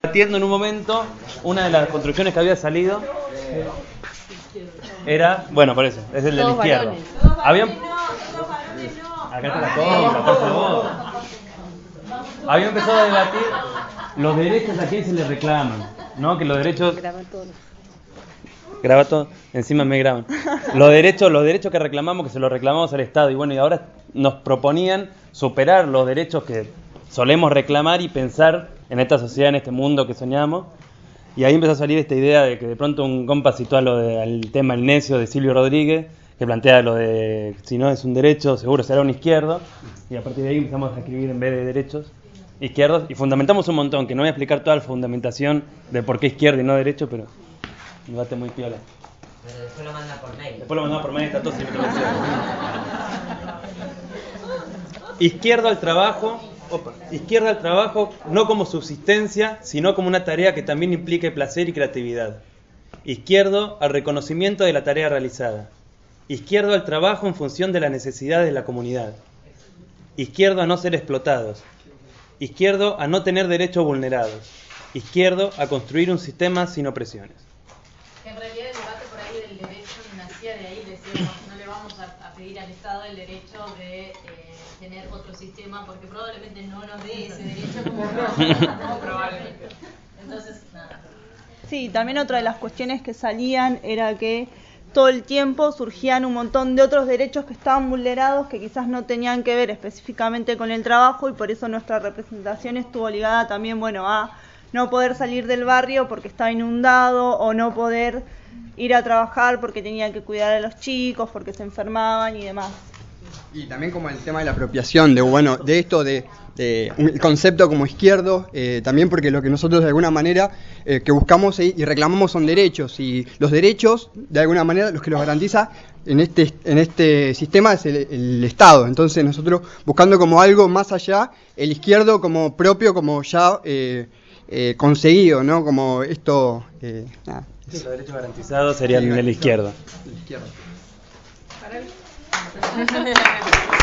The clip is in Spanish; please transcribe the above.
Debatiendo en un momento, una de las construcciones que había salido era, bueno, por eso, es el de la izquierda. Habían... Acá está la compra, por favor. Había empezado a debatir los derechos a quién se les reclaman, ¿no? Que los derechos... Graba todo, encima me graban. Los derechos que reclamamos, que se los reclamamos al Estado. Y bueno, y ahora nos proponían superar los derechos que solemos reclamar y pensar en esta sociedad, en este mundo que soñamos. Y ahí empezó a salir esta idea de que de pronto un compa citó al tema El Necio de Silvio Rodríguez, que plantea lo de si no es un derecho, seguro será un izquierdo. Y a partir de ahí empezamos a escribir en vez de derechos, izquierdos. Y fundamentamos un montón, que no voy a explicar toda la fundamentación de por qué izquierda y no derecho, pero un debate muy piola. Pero después lo manda por mail. Después lo mandamos por mail, está todo siempre. Izquierda al trabajo. Izquierda al trabajo no como subsistencia, sino como una tarea que también implique placer y creatividad. Izquierdo al reconocimiento de la tarea realizada. Izquierdo al trabajo en función de las necesidades de la comunidad. Izquierdo a no ser explotados. Izquierdo a no tener derechos vulnerados. Izquierdo a construir un sistema sin opresiones. En realidad el debate por ahí del derecho nacía de ahí, decíamos, no le vamos a pedir al Estado el derecho de tener otro sistema porque probablemente no nos dé ese derecho como probablemente. Entonces, nada. Sí, también otra de las cuestiones que salían era que todo el tiempo surgían un montón de otros derechos que estaban vulnerados que quizás no tenían que ver específicamente con el trabajo y por eso nuestra representación estuvo ligada también, bueno, a no poder salir del barrio porque estaba inundado o no poder ir a trabajar porque tenía que cuidar a los chicos, porque se enfermaban y demás. Y también como el tema de la apropiación, de esto, el concepto como izquierdo, también porque lo que nosotros de alguna manera que buscamos y reclamamos son derechos, y los derechos, de alguna manera, los que los garantiza en este sistema es el Estado. Entonces nosotros buscando como algo más allá, el izquierdo como propio, como ya conseguido, ¿no? Como esto... nada. Sí, los derechos garantizados serían el izquierdo. El izquierdo. Para